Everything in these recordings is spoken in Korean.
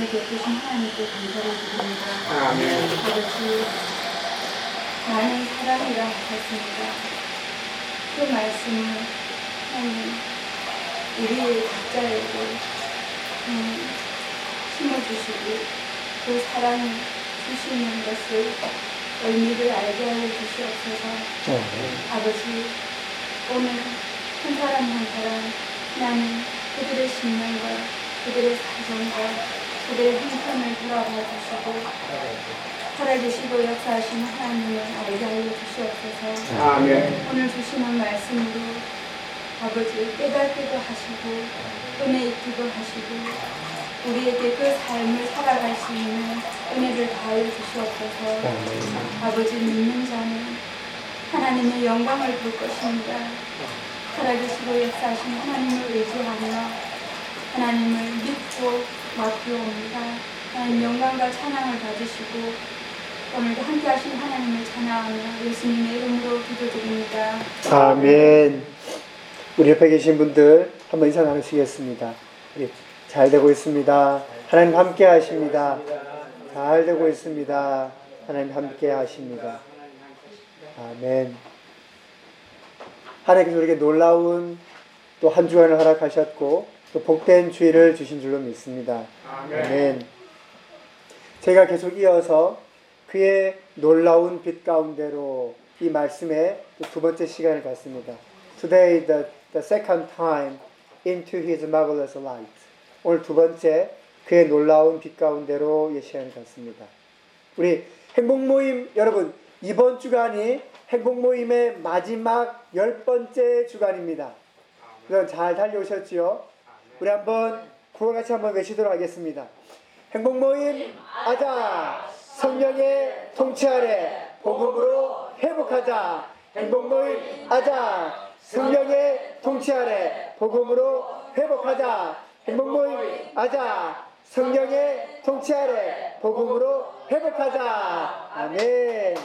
은혜 베푸신 하나님께 감사를 드립니다. 아멘. 아버지, 많은 사랑이라 하셨습니다. 그 말씀을 하나님 우리 각자에게 심어주시고 그 사랑을 주시는 것을 의미를 알게 하여 주시옵소서. 아버지, 오늘 한 사람 한 사람 하나님 그들의 신념과 그들의 사정과 그들의 형편을 돌아봐 주시고 살아계시고 역사하시는 하나님을 알게 하여 주시옵소서. 아멘. 오늘 주시는 말씀으로 아버지 깨닫기도 하시고 은혜 있기도 하시고 우리에게 그 삶을 살아갈 수 있는 은혜를 다하여 주시옵소서. 아버지, 믿는 자는 하나님의 영광을 볼 것입니다. 살아계시고 역사하신 하나님을 의지하며 하나님을 믿고 맡기옵니다. 하나님 영광과 찬양을 받으시고 오늘도 함께 하신 하나님을 찬양하며 예수님의 이름으로 기도드립니다. 아멘. 우리 옆에 계신 분들 한번 인사 나누시겠습니다. 잘 되고 있습니다. 하나님 함께 하십니다. 잘 되고 있습니다. 하나님 함께 하십니다. 아멘. 하나님께서 우리에게 놀라운 또 한 주간을 허락하셨고 또 복된 주일을 주신 줄로 믿습니다. 아멘. 제가 계속 이어서 그의 놀라운 빛 가운데로 이 말씀의 두 번째 시간을 갖습니다. Today the second time into his marvelous light. 오늘 두 번째 그의 놀라운 빛 가운데로 이 시간을 갖습니다. 우리 행복모임 여러분, 이번 주간이 행복모임의 마지막 10번째 주간입니다. 그럼 잘 달려오셨지요? 우리 한번 구호같이 한번 외치도록 하겠습니다. 행복모임 아자, 성령의 통치 아래 복음으로 회복하자. 행복모임 아자, 성령의 통치 아래 복음으로 회복하자. 행복모임 아자, 성령의 통치 아래 복음으로 회복하자. 아멘.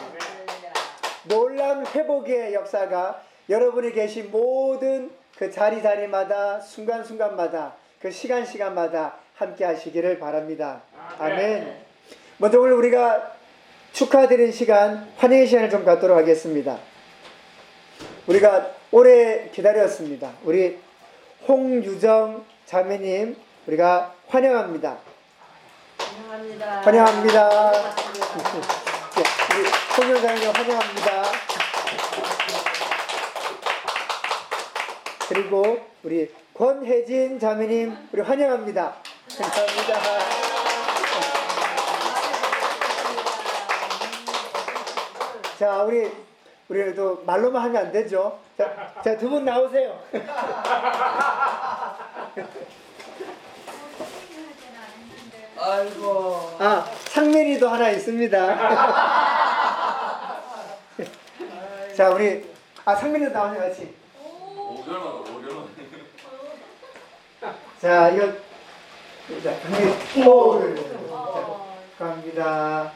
놀라운 회복의 역사가 여러분이 계신 모든 그 자리마다 순간순간마다 그 시간마다 함께 하시기를 바랍니다. 아멘. 먼저 오늘 우리가 축하드리는 시간, 환영의 시간을 좀 갖도록 하겠습니다. 우리가 오래 기다렸습니다. 우리 홍유정 자매님 우리가 환영합니다. 환영합니다. 환영합니다. 우리 홍유정 자매님 환영합니다. 그리고 우리 권혜진 자매님 우리 환영합니다. 감사합니다. 자, 우리도 말로만 하면 안 되죠. 자, 두 분 나오세요. 아이고. 상민이도 하나 있습니다. 자, 우리 상민이도 나오세요, 같이. 오전만. 자, 이거 자, 감사합니다.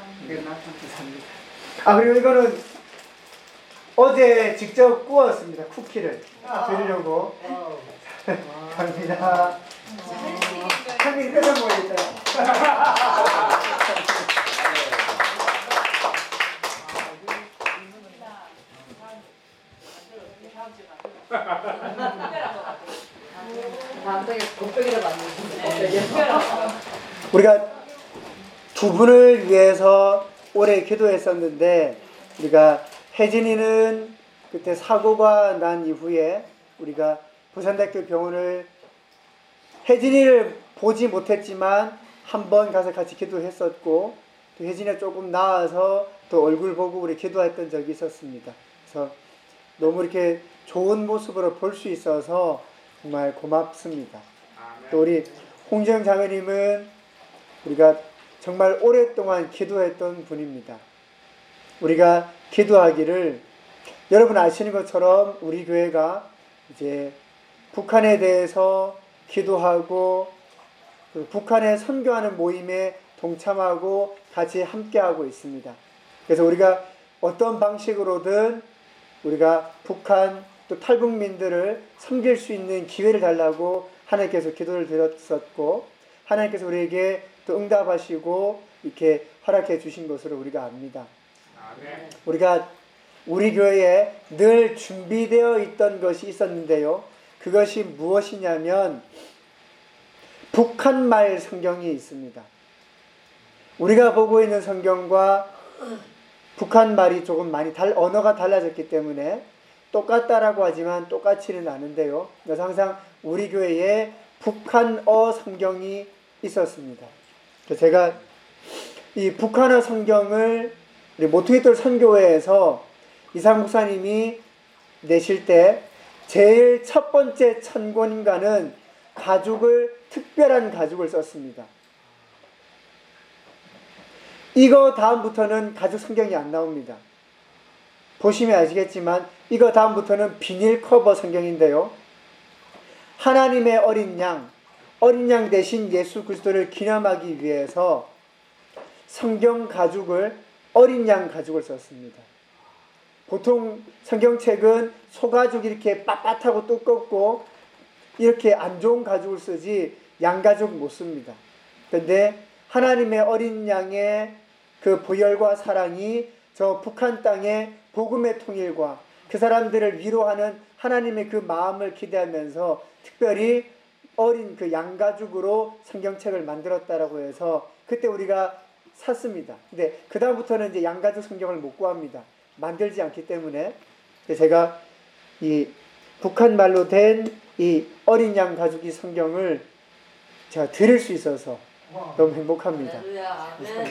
그리고 이거는 어제 직접 구웠습니다. 쿠키를 드리려고. 감사합니다. 상민이 뜯어 먹어야겠다. 우리가 두 분을 위해서 오래 기도했었는데 우리가 혜진이는 그때 사고가 난 이후에 우리가 부산대학교 병원을 혜진이를 보지 못했지만 한번 가서 같이 기도했었고 또 혜진이가 조금 나아서 또 얼굴 보고 우리 기도했던 적이 있었습니다. 그래서 너무 이렇게 좋은 모습으로 볼 수 있어서 정말 고맙습니다. 또 우리 홍정 자매님은 우리가 정말 오랫동안 기도했던 분입니다. 우리가 기도하기를 여러분 아시는 것처럼 우리 교회가 이제 북한에 대해서 기도하고 북한에 선교하는 모임에 동참하고 같이 함께하고 있습니다. 그래서 우리가 어떤 방식으로든 우리가 북한 또 탈북민들을 섬길 수 있는 기회를 달라고 하나님께서 기도를 드렸었고 하나님께서 우리에게 또 응답하시고 이렇게 허락해 주신 것으로 우리가 압니다. 우리가 우리 교회에 늘 준비되어 있던 것이 있었는데요. 그것이 무엇이냐면 북한말 성경이 있습니다. 우리가 보고 있는 성경과 북한말이 조금 많이 언어가 달라졌기 때문에 똑같다라고 하지만 똑같지는 않은데요. 그래서 항상 우리 교회에 북한어 성경이 있었습니다. 그래서 제가 이 북한어 성경을 우리 모퉁이돌 선교회에서 이상 목사님이 내실 때 제일 첫 번째 천권인가는 특별한 가죽을 썼습니다. 이거 다음부터는 가죽 성경이 안 나옵니다. 보시면 아시겠지만 이거 다음부터는 비닐 커버 성경인데요. 하나님의 어린 양 대신 예수 그리스도를 기념하기 위해서 성경 가죽을 어린 양 가죽을 썼습니다. 보통 성경책은 소가죽 이렇게 빳빳하고 두껍고 이렇게 안 좋은 가죽을 쓰지 양가죽 못 씁니다. 그런데 하나님의 어린 양의 그 보혈과 사랑이 저 북한 땅의 복음의 통일과 그 사람들을 위로하는 하나님의 그 마음을 기대하면서 특별히 어린 그 양가죽으로 성경책을 만들었다라고 해서 그때 우리가 샀습니다. 근데 그 다음부터는 이제 양가죽 성경을 못 구합니다. 만들지 않기 때문에. 제가 이 북한 말로 된 이 어린 양 가죽이 성경을 제가 드릴 수 있어서 너무 행복합니다. 할렐루야. 아멘.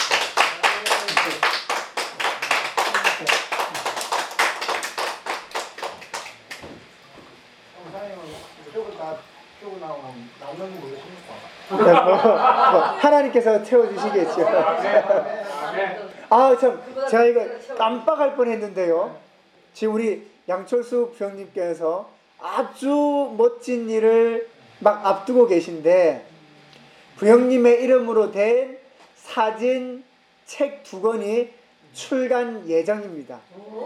하나님께서 채워주시겠죠. 제가 이거 깜빡할 뻔했는데요. 지금 우리 양철수 부형님께서 아주 멋진 일을 막 앞두고 계신데 부형님의 이름으로 된 사진 책 2권이 출간 예정입니다.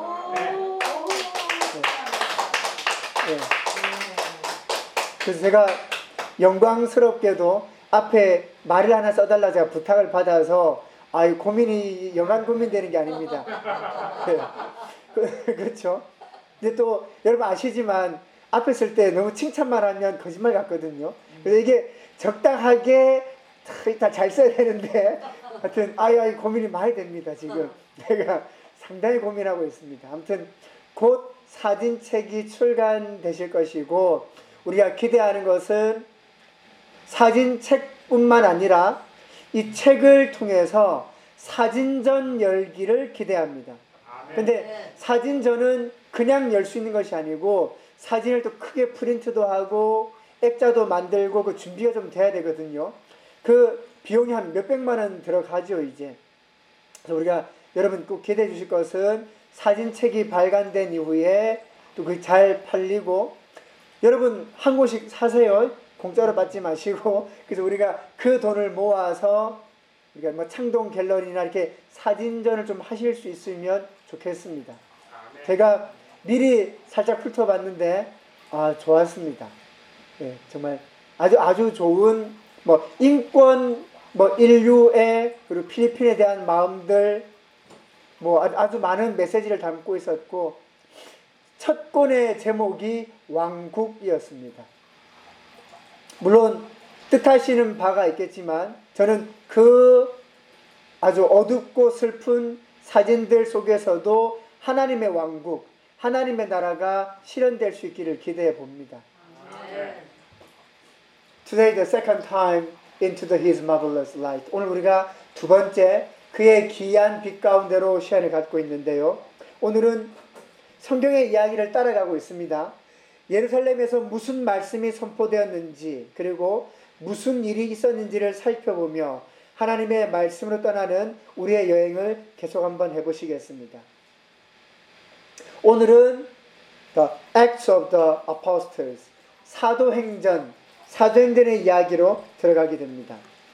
네. 그래서 제가 영광스럽게도 앞에 말을 하나 써달라 제가 부탁을 받아서 고민이 영한 고민되는 게 아닙니다. 네. 그렇죠. 근데 또 여러분 아시지만 앞에 쓸 때 너무 칭찬만 하면 거짓말 같거든요. 그래서 이게 적당하게 다 잘 써야 되는데 하여튼 고민이 많이 됩니다. 지금 제가 상당히 고민하고 있습니다. 아무튼 곧 사진책이 출간되실 것이고 우리가 기대하는 것은 사진책뿐만 아니라 이 책을 통해서 사진전 열기를 기대합니다. 근데 사진전은 그냥 열 수 있는 것이 아니고 사진을 또 크게 프린트도 하고 액자도 만들고 그 준비가 좀 돼야 되거든요. 그 비용이 한 몇백만 원 들어가죠 이제. 그래서 우리가 여러분 꼭 기대해 주실 것은 사진책이 발간된 이후에 또 그게 잘 팔리고 여러분 한 권씩 사세요. 공짜로 받지 마시고. 그래서 우리가 그 돈을 모아서 우리가 뭐 창동 갤러리나 이렇게 사진전을 좀 하실 수 있으면 좋겠습니다. 제가 미리 살짝 훑어봤는데 좋았습니다. 네, 정말 아주 좋은 인권 인류애 그리고 필리핀에 대한 마음들 아주 많은 메시지를 담고 있었고 첫 권의 제목이 왕국이었습니다. 물론 뜻하시는 바가 있겠지만 저는 그 아주 어둡고 슬픈 사진들 속에서도 하나님의 왕국, 하나님의 나라가 실현될 수 있기를 기대해 봅니다. Today the second time into His marvelous light. 오늘 우리가 두 번째 그의 기이한 빛 가운데로 시간을 갖고 있는데요. 오늘은 성경의 이야기를 따라가고 있습니다. 예루살렘에서 무슨 말씀이 선포되었는지 그리고 무슨 일이 있었는지를 살펴보며 하나님의 말씀으로 떠나는 우리의 여행을 계속 한번 해보시겠습니다. 오늘은 The Acts of the Apostles, 사도행전의 이야기로 들어가게 됩니다.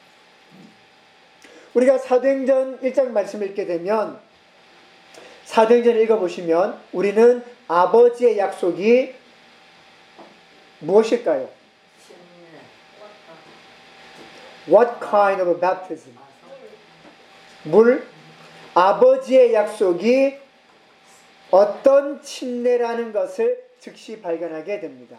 우리가 사도행전 1장 말씀을 읽게 되면 사도행전을 읽어보시면 우리는 아버지의 약속이 무엇일까요? What kind of baptism? 물, 아버지의 약속이 어떤 침례라는 것을 즉시 발견하게 됩니다.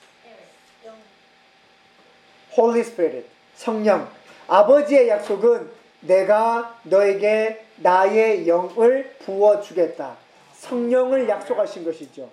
Holy Spirit, 성령. 아버지의 약속은 내가 너에게 나의 영을 부어주겠다. 성령을 약속하신 것이죠.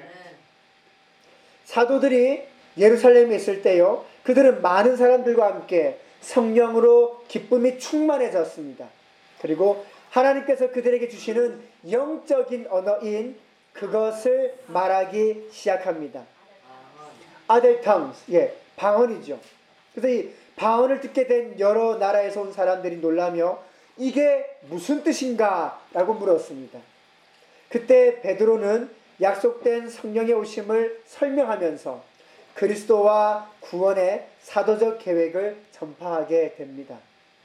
사도들이 예루살렘에 있을 때요, 그들은 많은 사람들과 함께 성령으로 기쁨이 충만해졌습니다. 그리고 하나님께서 그들에게 주시는 영적인 언어인 그것을 말하기 시작합니다. Other tongues, 방언이죠. 그래서 이 방언을 듣게 된 여러 나라에서 온 사람들이 놀라며 이게 무슨 뜻인가? 라고 물었습니다. 그때 베드로는 약속된 성령의 오심을 설명하면서 그리스도와 구원의 사도적 계획을 전파하게 됩니다.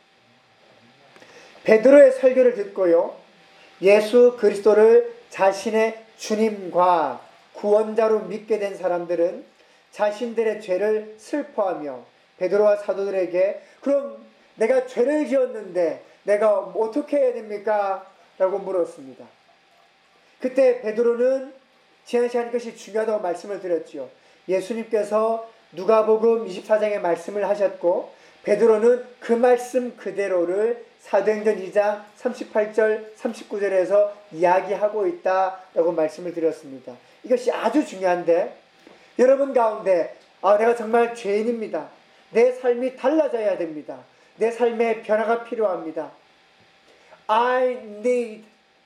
베드로의 설교를 듣고요, 예수 그리스도를 자신의 주님과 구원자로 믿게 된 사람들은 자신들의 죄를 슬퍼하며 베드로와 사도들에게 그럼 내가 죄를 지었는데 내가 어떻게 해야 됩니까? 라고 물었습니다. 그때 베드로는 지난 시간에 이것이 중요하다고 말씀을 드렸죠. 예수님께서 누가복음 24장의 말씀을 하셨고 베드로는 그 말씀 그대로를 사도행전 2장 38절 39절에서 이야기하고 있다라고 말씀을 드렸습니다. 이것이 아주 중요한데 여러분 가운데 내가 정말 죄인입니다. 내 삶이 달라져야 됩니다. 내 삶에 변화가 필요합니다. I need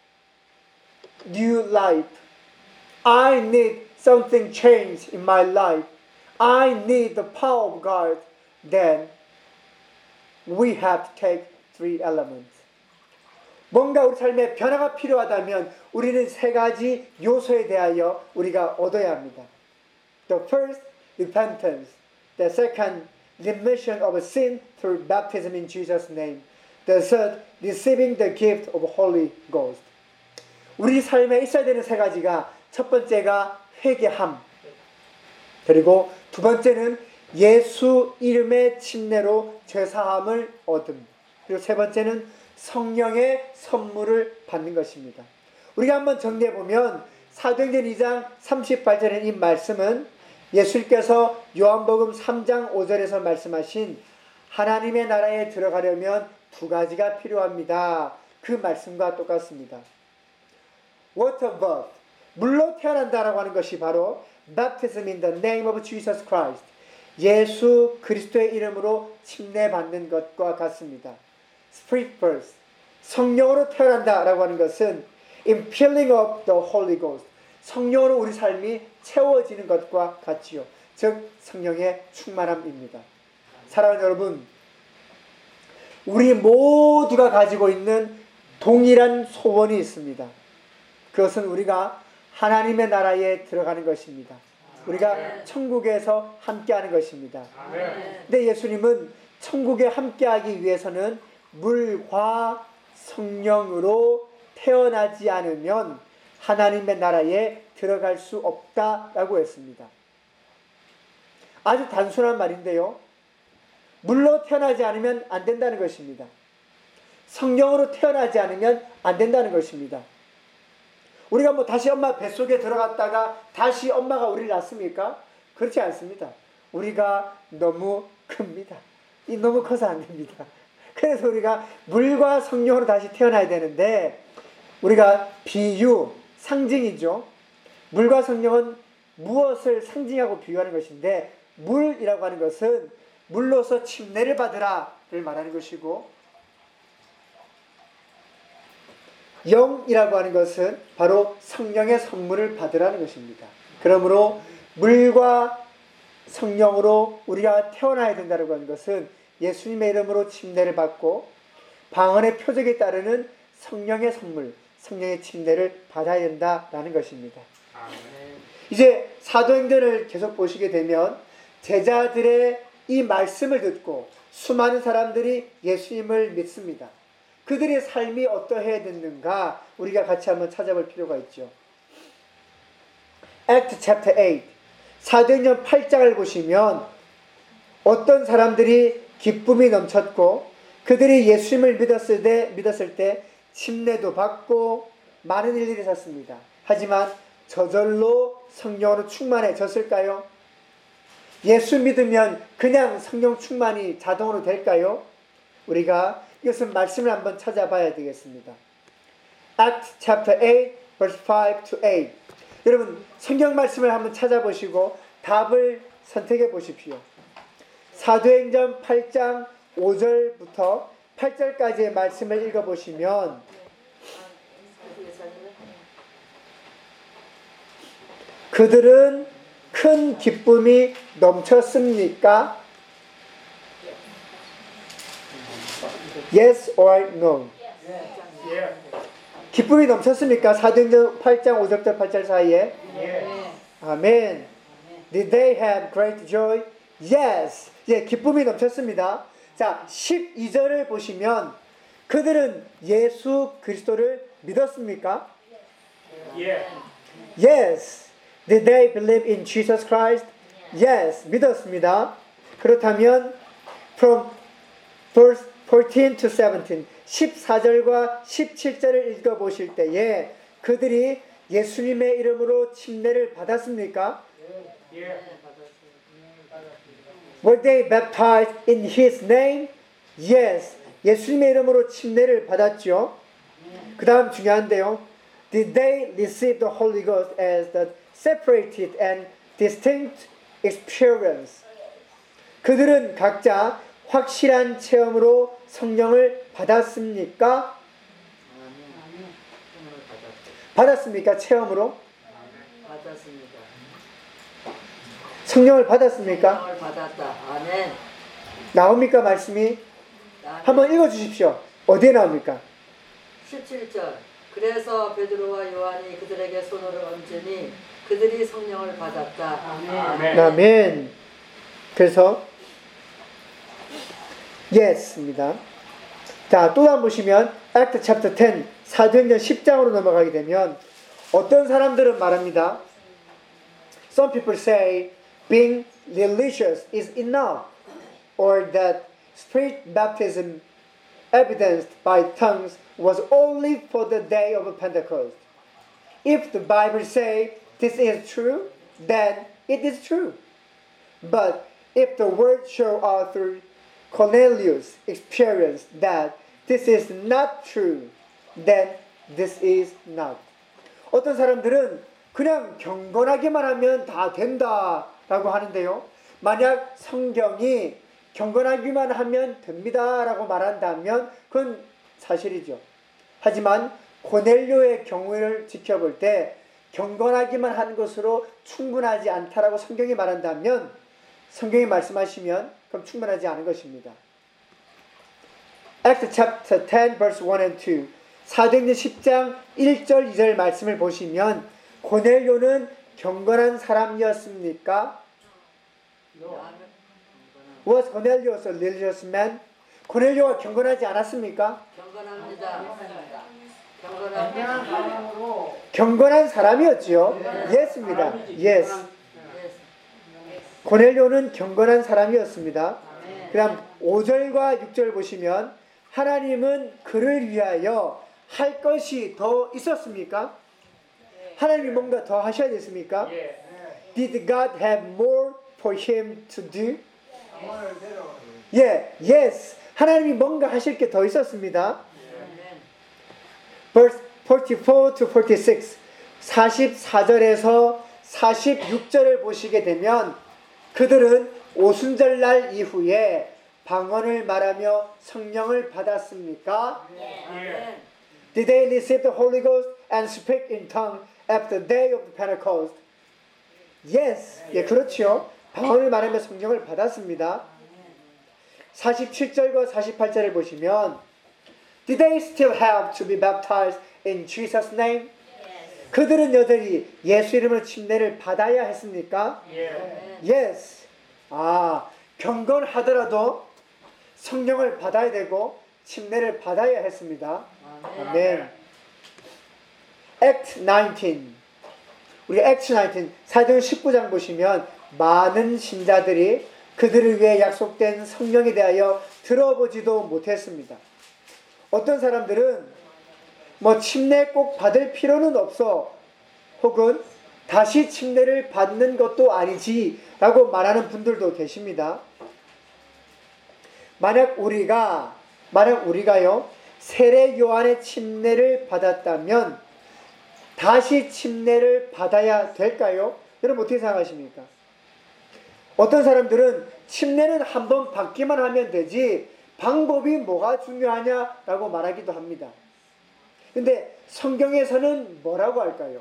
new life. I need something changed in my life. I need the power of God. Then we have to take three elements. 뭔가 우리 삶에 변화가 필요하다면 우리는 세 가지 요소에 대하여 우리가 얻어야 합니다. The first, repentance. The second, remission of sin through baptism in Jesus' name. The third, receiving the gift of Holy Ghost. 우리 삶에 있어야 되는 세 가지가 첫 번째가 회개함. 그리고 두 번째는 예수 이름의 침례로 죄사함을 얻음. 그리고 세 번째는 성령의 선물을 받는 것입니다. 우리가 한번 정리해보면 사도행전 2장 38절의 이 말씀은 예수님께서 요한복음 3장 5절에서 말씀하신 하나님의 나라에 들어가려면 두 가지가 필요합니다. 그 말씀과 똑같습니다. Water birth, 물로 태어난다라고 하는 것이 바로 Baptism in the name of Jesus Christ, 예수 그리스도의 이름으로 침례받는 것과 같습니다. Spirit birth, 성령으로 태어난다라고 하는 것은 infilling of the Holy Ghost, 성령으로 우리 삶이 채워지는 것과 같지요. 즉 성령의 충만함입니다. 사랑하는 여러분, 우리 모두가 가지고 있는 동일한 소원이 있습니다. 그것은 우리가 하나님의 나라에 들어가는 것입니다. 우리가 천국에서 함께하는 것입니다. 근데 예수님은 천국에 함께하기 위해서는 물과 성령으로 태어나지 않으면 하나님의 나라에 들어갈 수 없다라고 했습니다. 아주 단순한 말인데요. 물로 태어나지 않으면 안 된다는 것입니다. 성령으로 태어나지 않으면 안 된다는 것입니다. 우리가 다시 엄마 뱃속에 들어갔다가 다시 엄마가 우리를 낳습니까? 그렇지 않습니다. 우리가 너무 큽니다. 너무 커서 안 됩니다. 그래서 우리가 물과 성령으로 다시 태어나야 되는데 우리가 비유, 상징이죠. 물과 성령은 무엇을 상징하고 비유하는 것인데 물이라고 하는 것은 물로서 침례를 받으라를 말하는 것이고 영이라고 하는 것은 바로 성령의 선물을 받으라는 것입니다. 그러므로 물과 성령으로 우리가 태어나야 된다고 하는 것은 예수님의 이름으로 침례를 받고 방언의 표적에 따르는 성령의 선물, 성령의 침례를 받아야 된다라는 것입니다. 이제 사도행전을 계속 보시게 되면 제자들의 이 말씀을 듣고 수많은 사람들이 예수님을 믿습니다. 그들의 삶이 어떠해야 됐는가 우리가 같이 한번 찾아볼 필요가 있죠. Act chapter 8, 사도행전 8장을 보시면 어떤 사람들이 기쁨이 넘쳤고 그들이 예수님을 믿었을 때 침례도 받고 많은 일들이 있었습니다. 하지만 저절로 성령으로 충만해졌을까요? 예수 믿으면 그냥 성령 충만이 자동으로 될까요? 우리가 이것은 말씀을 한번 찾아봐야 되겠습니다. Acts chapter 8 verse 5 to 8. 여러분 성경 말씀을 한번 찾아보시고 답을 선택해 보십시오. 사도행전 8장 5절부터 8절까지의 말씀을 읽어보시면 그들은 큰 기쁨이 넘쳤습니까? Yes or no? 기쁨이 넘쳤습니까? 사도행전 8장 5절부터 8절 사이에? 아멘. Did they have great joy? Yes. 예, 기쁨이 넘쳤습니다. 자, 12절을 보시면 그들은 예수 그리스도를 믿었습니까? Yes. Did they believe in Jesus Christ? Yes. 믿었습니다. 그렇다면 from verse 14 to 17 14절과 17절을 읽어보실 때에 그들이 예수님의 이름으로 침례를 받았습니까? Were they baptized in His name? Yes. 예수님의 이름으로 침례를 받았죠. 그 다음 중요한데요. Did they receive the Holy Ghost as the separated and distinct experience? 그들은 각자 확실한 체험으로 성령을 받았습니까? 받았습니까? 체험으로? 받았습니다. 성령을 받았습니까? 성령을 받았다. 아멘. 나옵니까? 말씀이? 한번 읽어주십시오. 어디에 나옵니까? 17절. 그래서 베드로와 요한이 그들에게 손을 얹으니 그들이 성령을 받았다. 아멘. 아멘. 그래서 Yes입니다. 자, 또 한번 보시면 Act chapter 10 사도행전 10장으로 넘어가게 되면 어떤 사람들은 말합니다. Some people say being religious is enough, or that spirit baptism evidenced by tongues was only for the day of Pentecost. If the Bible says this is true, then it is true. But if the word show author Cornelius experienced that this is not true, then this is not. 어떤 사람들은 그냥 경건하기만 하면 다 된다라고 하는데요. 만약 성경이 경건하기만 하면 됩니다라고 말한다면 그건 사실이죠. 하지만 고넬료의 경우를 지켜볼 때 경건하기만 하는 것으로 충분하지 않다라고 성경이 말한다면 성경이 말씀하시면 그럼 충분하지 않은 것입니다. Acts chapter 10 verse 1 and 2 사도행전 10장 1절 2절 말씀을 보시면 고넬료는 경건한 사람이었습니까? Was Cornelius a religious man? 고넬료가 경건하지 않았습니까? 경건합니다. 경건합니다. 경건한 사람이었죠. Yes입니다. Yes. 고넬료는 경건한 사람이었습니다. 그 다음 5절과 6절 보시면 하나님은 그를 위하여 할 것이 더 있었습니까? 하나님이 뭔가 더 하셔야 됐습니까? Did God have more for him to do? Yes. 하나님이 뭔가 하실 게 더 있었습니다. Verse 44 to 46 44절에서 46절을 보시게 되면 그들은 오순절날 이후에 방언을 말하며 성령을 받았습니까? Did they receive the Holy Ghost and speak in tongues after the day of Pentecost? Yes. 예, 그렇죠. 방언을 말하며 성령을 받았습니다. 47절과 48절을 보시면 Did they still have to be baptized in Jesus' name? 그들은 여전히 예수 이름으로 침례를 받아야 했습니까? Yes. 경건하더라도 성령을 받아야 되고 침례를 받아야 했습니다. 아멘. Act 19. 우리 Act 19 사도행 19장 보시면 많은 신자들이 그들을 위해 약속된 성령에 대하여 들어보지도 못했습니다. 어떤 사람들은 뭐 침례 꼭 받을 필요는 없어, 혹은 다시 침례를 받는 것도 아니지 라고 말하는 분들도 계십니다. 만약 우리가요 세례 요한의 침례를 받았다면 다시 침례를 받아야 될까요? 여러분 어떻게 생각하십니까? 어떤 사람들은 침례는 한번 받기만 하면 되지 방법이 뭐가 중요하냐라고 말하기도 합니다. 근데 성경에서는 뭐라고 할까요?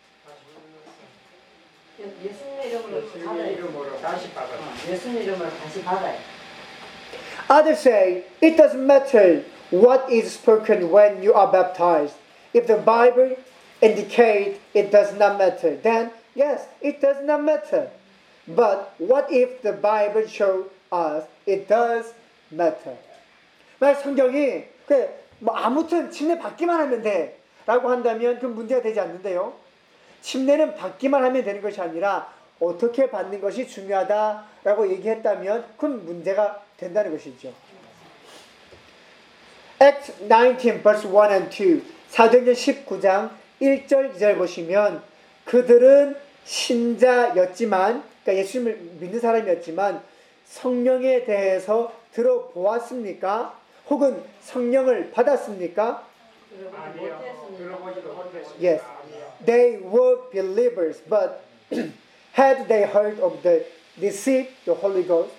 예수님 이름으로 받아요. 이름으로 다시 받아. 예수님 이름으로 다시 받아요. Others say it doesn't matter what is spoken when you are baptized. If the Bible indicates it does not matter, then yes, it does not matter. But what if the Bible shows us it does matter? 만약 성경이 뭐 아무튼 침례 받기만 하면 돼 라고 한다면 그건 문제가 되지 않는데요. 침례는 받기만 하면 되는 것이 아니라 어떻게 받는 것이 중요하다라고 얘기했다면 그건 문제가 된다는 것이죠. Acts 19 verse 1 and 2 사도행전 19장 1절 2절 보시면 그들은 신자였지만 그러니까 예수님을 믿는 사람이었지만 성령에 대해서 들어보았습니까? 혹은 성령을 받았습니까? 아니요. 들어보지도 못했습니다. Yes. They were believers, but had they heard of the received the Holy Ghost?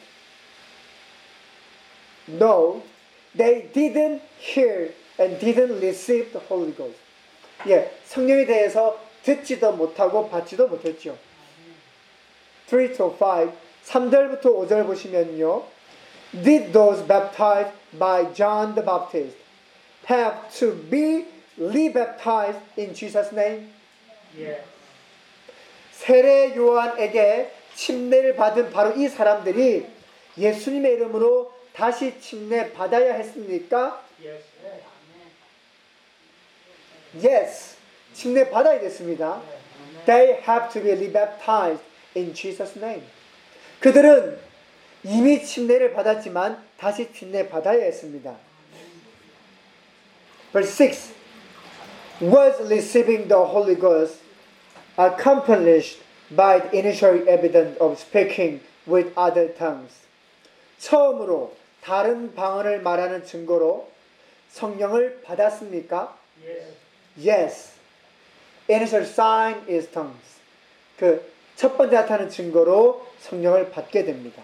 No, they didn't hear and didn't receive the Holy Ghost. 예, 성령에 대해서 듣지도 못하고 받지도 못했죠. 3 to 5, 3절부터 5절 보시면요. Did those baptized by John the Baptist have to be rebaptized in Jesus' name? 예. 세례 요한에게 침례를 받은 바로 이 사람들이 예수님의 이름으로 다시 침례 받아야 했습니까? 예. Yes. 침례 받아야 됐습니다. They have to be rebaptized in Jesus' name. 그들은 이미 침례를 받았지만 다시 침례 받아야 했습니다. Verse 6. Was receiving the Holy Ghost accompanied by the initial evidence of speaking with other tongues. 처음으로 다른 방언을 말하는 증거로 성령을 받았습니까? Yes. Initial sign is tongues. 그 첫 번째 나타나는 증거로 성령을 받게 됩니다.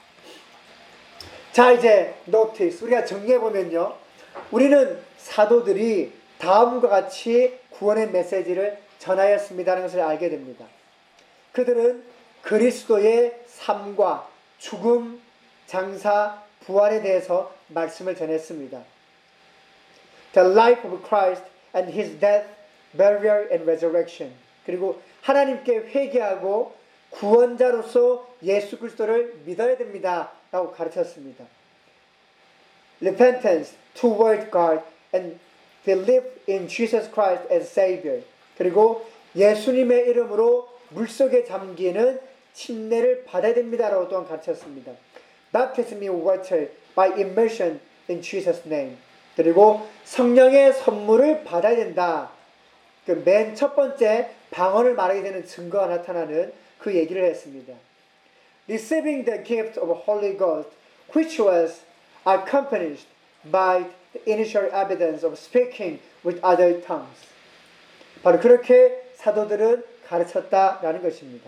자, 이제 notice. 우리가 정리해 보면요. 우리는 사도들이 다음과 같이 구원의 메시지를 전하였습니다라는 것을 알게 됩니다. 그들은 그리스도의 삶과 죽음, 장사, 부활에 대해서 말씀을 전했습니다. The life of Christ and His death, burial and resurrection. 그리고 하나님께 회개하고 구원자로서 예수 그리스도를 믿어야 됩니다. 라고 가르쳤습니다. Repentance toward God and belief in Jesus Christ as Savior. 그리고 예수님의 이름으로 물속에 잠기는 침례를 받아야 됩니다라고 또한 가르쳤습니다. Baptism in water by immersion in Jesus' name. 그리고 성령의 선물을 받아야 된다. 그 맨 첫 번째 방언을 말하게 되는 증거가 나타나는 그 얘기를 했습니다. Receiving the gift of Holy Ghost, which was accompanied by the initial evidence of speaking with other tongues. 바로 그렇게 사도들은 가르쳤다라는 것입니다.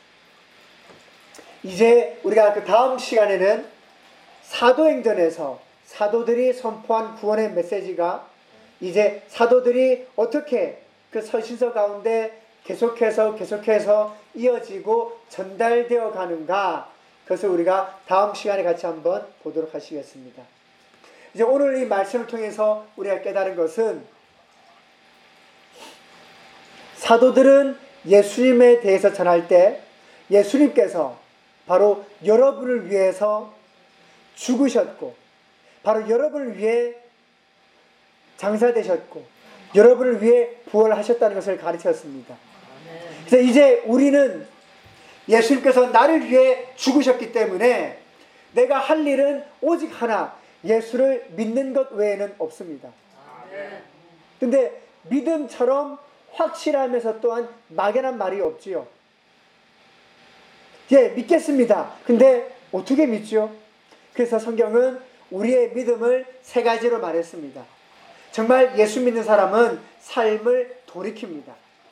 이제 우리가 그 다음 시간에는 사도행전에서 사도들이 선포한 구원의 메시지가 이제 사도들이 어떻게 그 서신서 가운데 계속해서 이어지고 전달되어 가는가, 그것을 우리가 다음 시간에 같이 한번 보도록 하시겠습니다. 이제 오늘 이 말씀을 통해서 우리가 깨달은 것은 사도들은 예수님에 대해서 전할 때 예수님께서 바로 여러분을 위해서 죽으셨고 바로 여러분을 위해 장사되셨고 여러분을 위해 부활하셨다는 것을 가르쳤습니다. 그래서 이제 우리는 예수님께서 나를 위해 죽으셨기 때문에 내가 할 일은 오직 하나, 예수를 믿는 것 외에는 없습니다. 근데 믿음처럼 확실하면서 또한 막연한 말이 없지요. 예, 믿겠습니다. 근데 어떻게 믿죠? 그래서 성경은 우리의 믿음을 세 가지로 말했습니다. 정말 예수 믿는 사람은 삶을 돌이킵니다.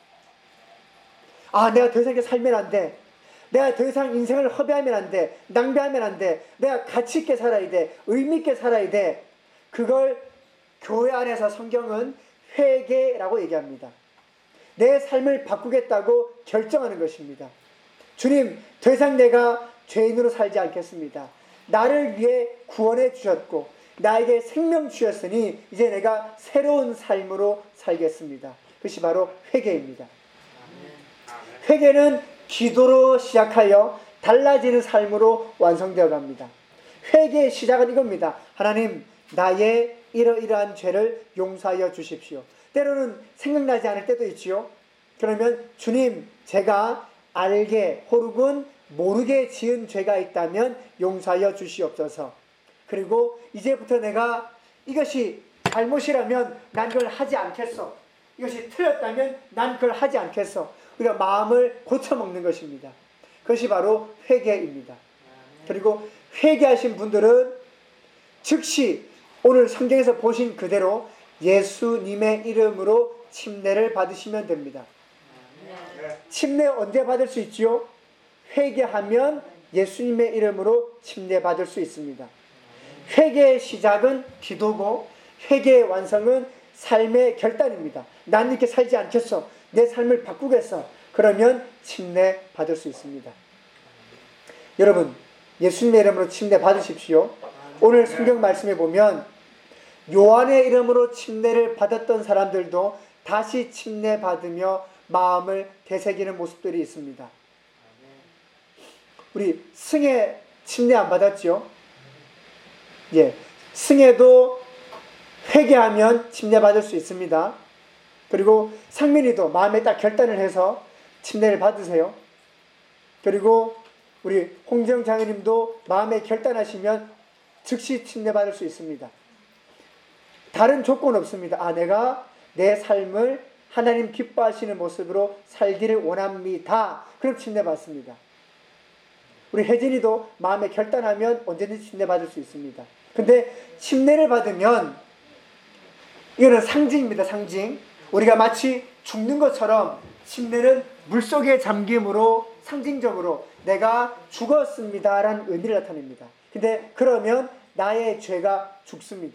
아, 내가 더 이상 이렇게 살면 안 돼. 내가 더 이상 인생을 허비하면 안 돼. 낭비하면 안 돼. 내가 가치 있게 살아야 돼. 의미 있게 살아야 돼. 그걸 교회 안에서 성경은 회개라고 얘기합니다. 내 삶을 바꾸겠다고 결정하는 것입니다. 주님, 더 이상 내가 죄인으로 살지 않겠습니다. 나를 위해 구원해 주셨고 나에게 생명 주셨으니 이제 내가 새로운 삶으로 살겠습니다. 그것이 바로 회개입니다. 회개는 기도로 시작하여 달라지는 삶으로 완성되어 갑니다. 회개의 시작은 이겁니다. 하나님, 나의 이러이러한 죄를 용서하여 주십시오. 때로는 생각나지 않을 때도 있지요. 그러면 주님, 제가 알게 혹은 모르게 지은 죄가 있다면 용서하여 주시옵소서. 그리고 이제부터 내가 이것이 잘못이라면 난 그걸 하지 않겠어. 이것이 틀렸다면 난 그걸 하지 않겠어. 우리가 마음을 고쳐먹는 것입니다. 그것이 바로 회개입니다. 그리고 회개하신 분들은 즉시 오늘 성경에서 보신 그대로 예수님의 이름으로 침례를 받으시면 됩니다. 침례 언제 받을 수 있지요? 회개하면 예수님의 이름으로 침례 받을 수 있습니다. 회개의 시작은 기도고 회개의 완성은 삶의 결단입니다. 난 이렇게 살지 않겠어. 내 삶을 바꾸겠어. 그러면 침례 받을 수 있습니다. 여러분, 예수님의 이름으로 침례 받으십시오. 오늘 성경 말씀에 보면 요한의 이름으로 침례를 받았던 사람들도 다시 침례 받으며 마음을 되새기는 모습들이 있습니다. 우리 승혜 침례 안 받았죠? 예, 승혜도 회개하면 침례 받을 수 있습니다. 그리고 상민이도 마음에 딱 결단을 해서 침례를 받으세요. 그리고 우리 홍정 장로님도 마음에 결단하시면 즉시 침례 받을 수 있습니다. 다른 조건 없습니다. 아, 내가 내 삶을 하나님 기뻐하시는 모습으로 살기를 원합니다. 그럼 침례 받습니다. 우리 혜진이도 마음에 결단하면 언제든지 침례 받을 수 있습니다. 근데 침례를 받으면 이거는 상징입니다. 상징. 우리가 마치 죽는 것처럼 침례는 물속에 잠김으로 상징적으로 내가 죽었습니다라는 의미를 나타냅니다. 근데 그러면 나의 죄가 죽습니다.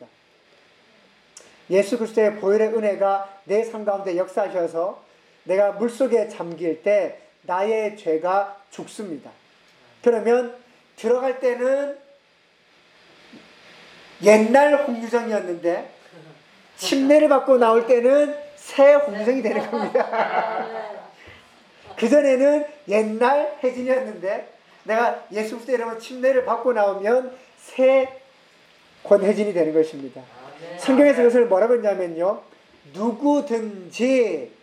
예수 그리스도의 보혈의 은혜가 내 삶 가운데 역사하셔서 내가 물속에 잠길 때 나의 죄가 죽습니다. 그러면 들어갈 때는 옛날 홍유정이었는데 침례를 받고 나올 때는 새 홍유정이 되는 겁니다. 그전에는 옛날 혜진이었는데 내가 예수 그리스도의 이름으로 침례를 받고 나오면 새 권혜진이 되는 것입니다. 성경에서 그것을 뭐라고 했냐면요, 누구든지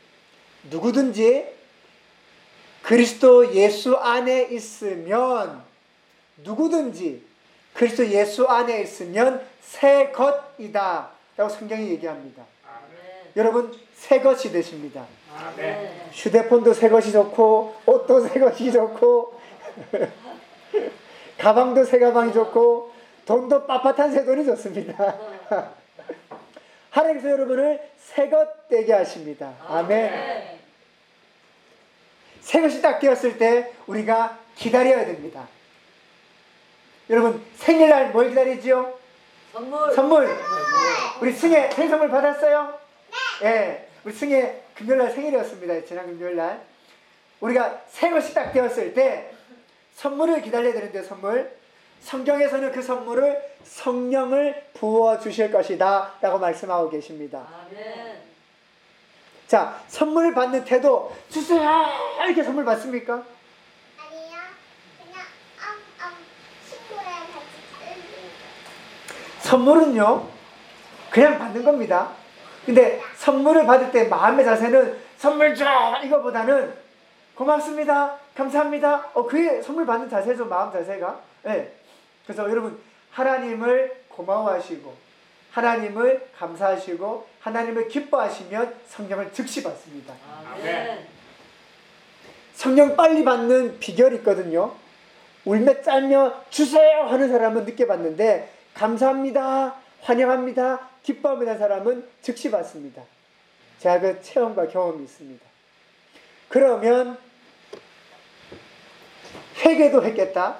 그리스도 예수 안에 있으면, 누구든지 그리스도 예수 안에 있으면 새 것이다 라고 성경이 얘기합니다. 여러분, 새 것이 되십니다. 휴대폰도 새 것이 좋고 옷도 새 것이 좋고 가방도 새 가방이 좋고 돈도 빳빳한 새 돈이 좋습니다. 하나님께서 여러분을 새 것 되게 하십니다. 아멘. 새 것이 딱 되었을 때 우리가 기다려야 됩니다. 여러분, 생일날 뭘 기다리지요? 선물. 우리 승혜 생일 선물 받았어요? 네. 우리 승혜 금요일날 생일이었습니다. 지난 금요일날. 우리가 새 것이 딱 되었을 때 선물을 기다려야 되는데, 선물. 성경에서는 그 선물을 성령을 부어주실 것이다 라고 말씀하고 계십니다. 아멘. 자, 선물을 받는 태도, 주세요! 이렇게 선물 받습니까? 아니요. 그냥 친구랑 같이 선물은요, 그냥 받는 겁니다. 근데 선물을 받을 때 마음의 자세는 선물 줘! 이거보다는 고맙습니다. 감사합니다. 그게 선물 받는 자세죠, 마음 자세가. 네. 그래서 여러분 하나님을 고마워하시고 하나님을 감사하시고 하나님을 기뻐하시면 성령을 즉시 받습니다. 아멘. 성령 빨리 받는 비결이 있거든요. 울며 짤며 주세요 하는 사람은 늦게 받는데 감사합니다, 환영합니다, 기뻐합니다 사람은 즉시 받습니다. 제가 그 체험과 경험이 있습니다. 그러면 회개도 했겠다.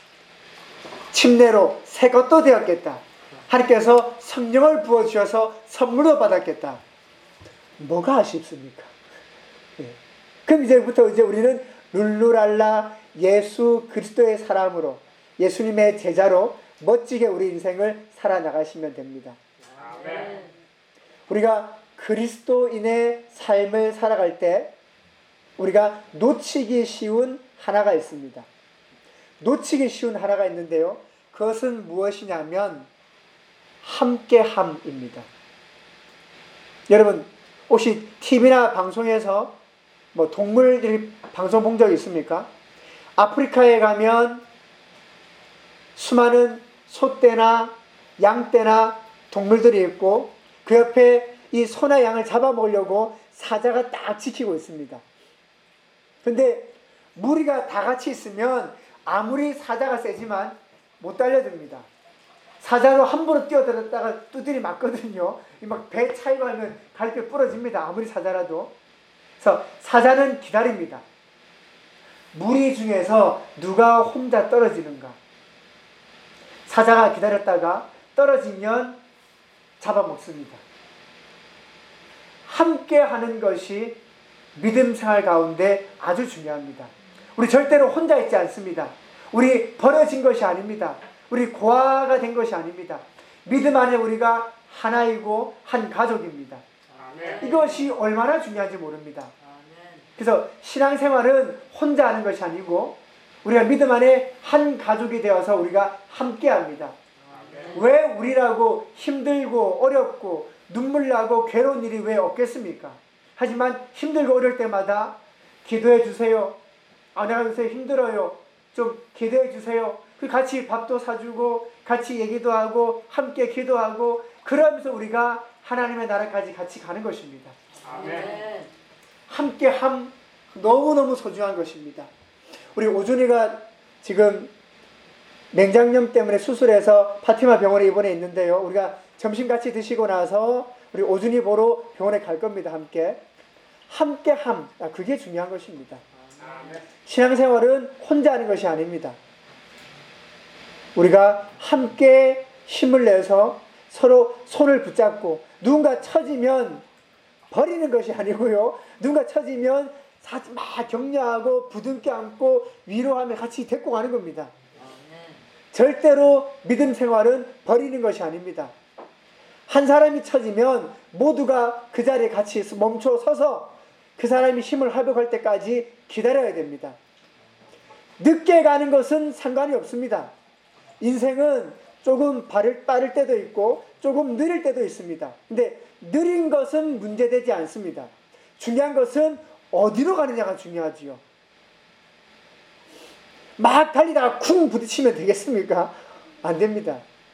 침례로 새 것도 되었겠다. 하나님께서 성령을 부어주셔서 선물로 받았겠다. 뭐가 아쉽습니까? 예. 그럼 이제부터 우리는 룰루랄라 예수 그리스도의 사람으로 예수님의 제자로 멋지게 우리 인생을 살아나가시면 됩니다. 아멘. 우리가 그리스도인의 삶을 살아갈 때 우리가 놓치기 쉬운 하나가 있습니다. 놓치기 쉬운 하나가 있는데요. 그것은 무엇이냐면 함께함입니다. 여러분 혹시 TV나 방송에서 뭐 동물 방송 본 적 있습니까? 아프리카에 가면 수많은 소떼나 양떼나 동물들이 있고 그 옆에 이 소나 양을 잡아먹으려고 사자가 딱 지키고 있습니다. 근데 무리가 다 같이 있으면 아무리 사자가 세지만 못 달려듭니다. 사자로 함부로 뛰어들었다가 두드리 맞거든요. 막 배 차이고 하면 갈비 부러집니다. 아무리 사자라도. 그래서 사자는 기다립니다. 무리 중에서 누가 혼자 떨어지는가. 사자가 기다렸다가 떨어지면 잡아먹습니다. 함께 하는 것이 믿음 생활 가운데 아주 중요합니다. 우리 절대로 혼자 있지 않습니다. 우리 버려진 것이 아닙니다. 우리 고아가 된 것이 아닙니다. 믿음 안에 우리가 하나이고 한 가족입니다. 아멘. 이것이 얼마나 중요한지 모릅니다. 아멘. 그래서 신앙생활은 혼자 하는 것이 아니고 우리가 믿음 안에 한 가족이 되어서 우리가 함께합니다. 왜 우리라고 힘들고 어렵고 눈물 나고 괴로운 일이 왜 없겠습니까? 하지만 힘들고 어려울 때마다 기도해 주세요. 내가 요새 힘들어요. 좀 기도해 주세요. 같이 밥도 사주고 같이 얘기도 하고 함께 기도하고 그러면서 우리가 하나님의 나라까지 같이 가는 것입니다. 아멘. 함께함 너무너무 소중한 것입니다. 우리 오준이가 지금 맹장염 때문에 수술해서 파티마 병원에 입원해 있는데요. 우리가 점심 같이 드시고 나서 우리 오준이 보러 병원에 갈 겁니다. 함께함 그게 중요한 것입니다. 아멘. 신앙생활은 혼자 하는 것이 아닙니다. 우리가 함께 힘을 내서 서로 손을 붙잡고 누군가 처지면 버리는 것이 아니고요. 누군가 처지면 막 격려하고 부둥켜 안고 위로하며 같이 데리고 가는 겁니다. 절대로 믿음 생활은 버리는 것이 아닙니다. 한 사람이 처지면 모두가 그 자리에 같이 멈춰 서서 그 사람이 힘을 회복할 때까지 기다려야 됩니다. 늦게 가는 것은 상관이 없습니다. 인생은 조금 빠를 때도 있고 조금 느릴 때도 있습니다. 근데 느린 것은 문제되지 않습니다. 중요한 것은 어디로 가느냐가 중요하지요. 막 달리다가 쿵 부딪히면 되겠습니까? 안 됩니다.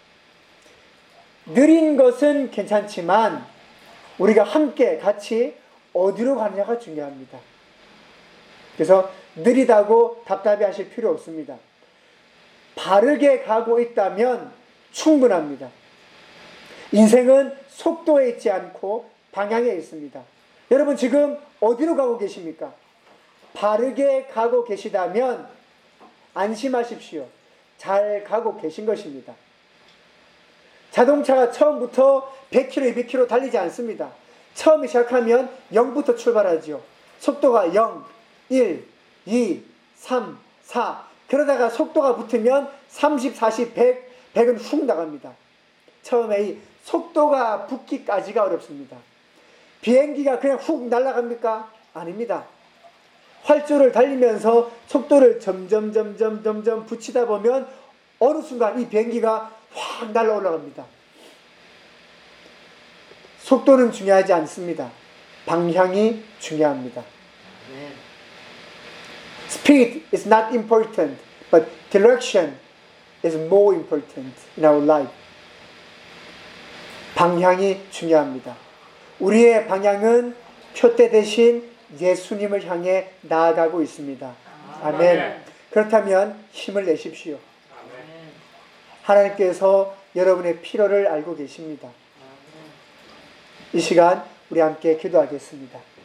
느린 것은 괜찮지만 우리가 함께 같이 어디로 가느냐가 중요합니다. 그래서 느리다고 답답해하실 필요 없습니다. 바르게 가고 있다면 충분합니다. 인생은 속도에 있지 않고 방향에 있습니다. 여러분 지금 어디로 가고 계십니까? 바르게 가고 계시다면 안심하십시오. 잘 가고 계신 것입니다. 자동차가 처음부터 100km, 200km 달리지 않습니다. 처음에 시작하면 0부터 출발하죠. 속도가 0, 1, 2, 3, 4 그러다가 속도가 붙으면 30, 40, 100, 100은 훅 나갑니다. 처음에 이 속도가 붙기까지가 어렵습니다. 비행기가 그냥 훅 날아갑니까? 아닙니다. 활주를 달리면서 속도를 점점 붙이다 보면 어느 순간 이 비행기가 확 날아 올라갑니다. 속도는 중요하지 않습니다. 방향이 중요합니다. Speed is not important, but direction is more important in our life. 방향이 중요합니다. 우리의 방향은 표대 대신 예수님을 향해 나아가고 있습니다. 아멘. 그렇다면 힘을 내십시오. 하나님께서 여러분의 필요를 알고 계십니다. 이 시간 우리 함께 기도하겠습니다.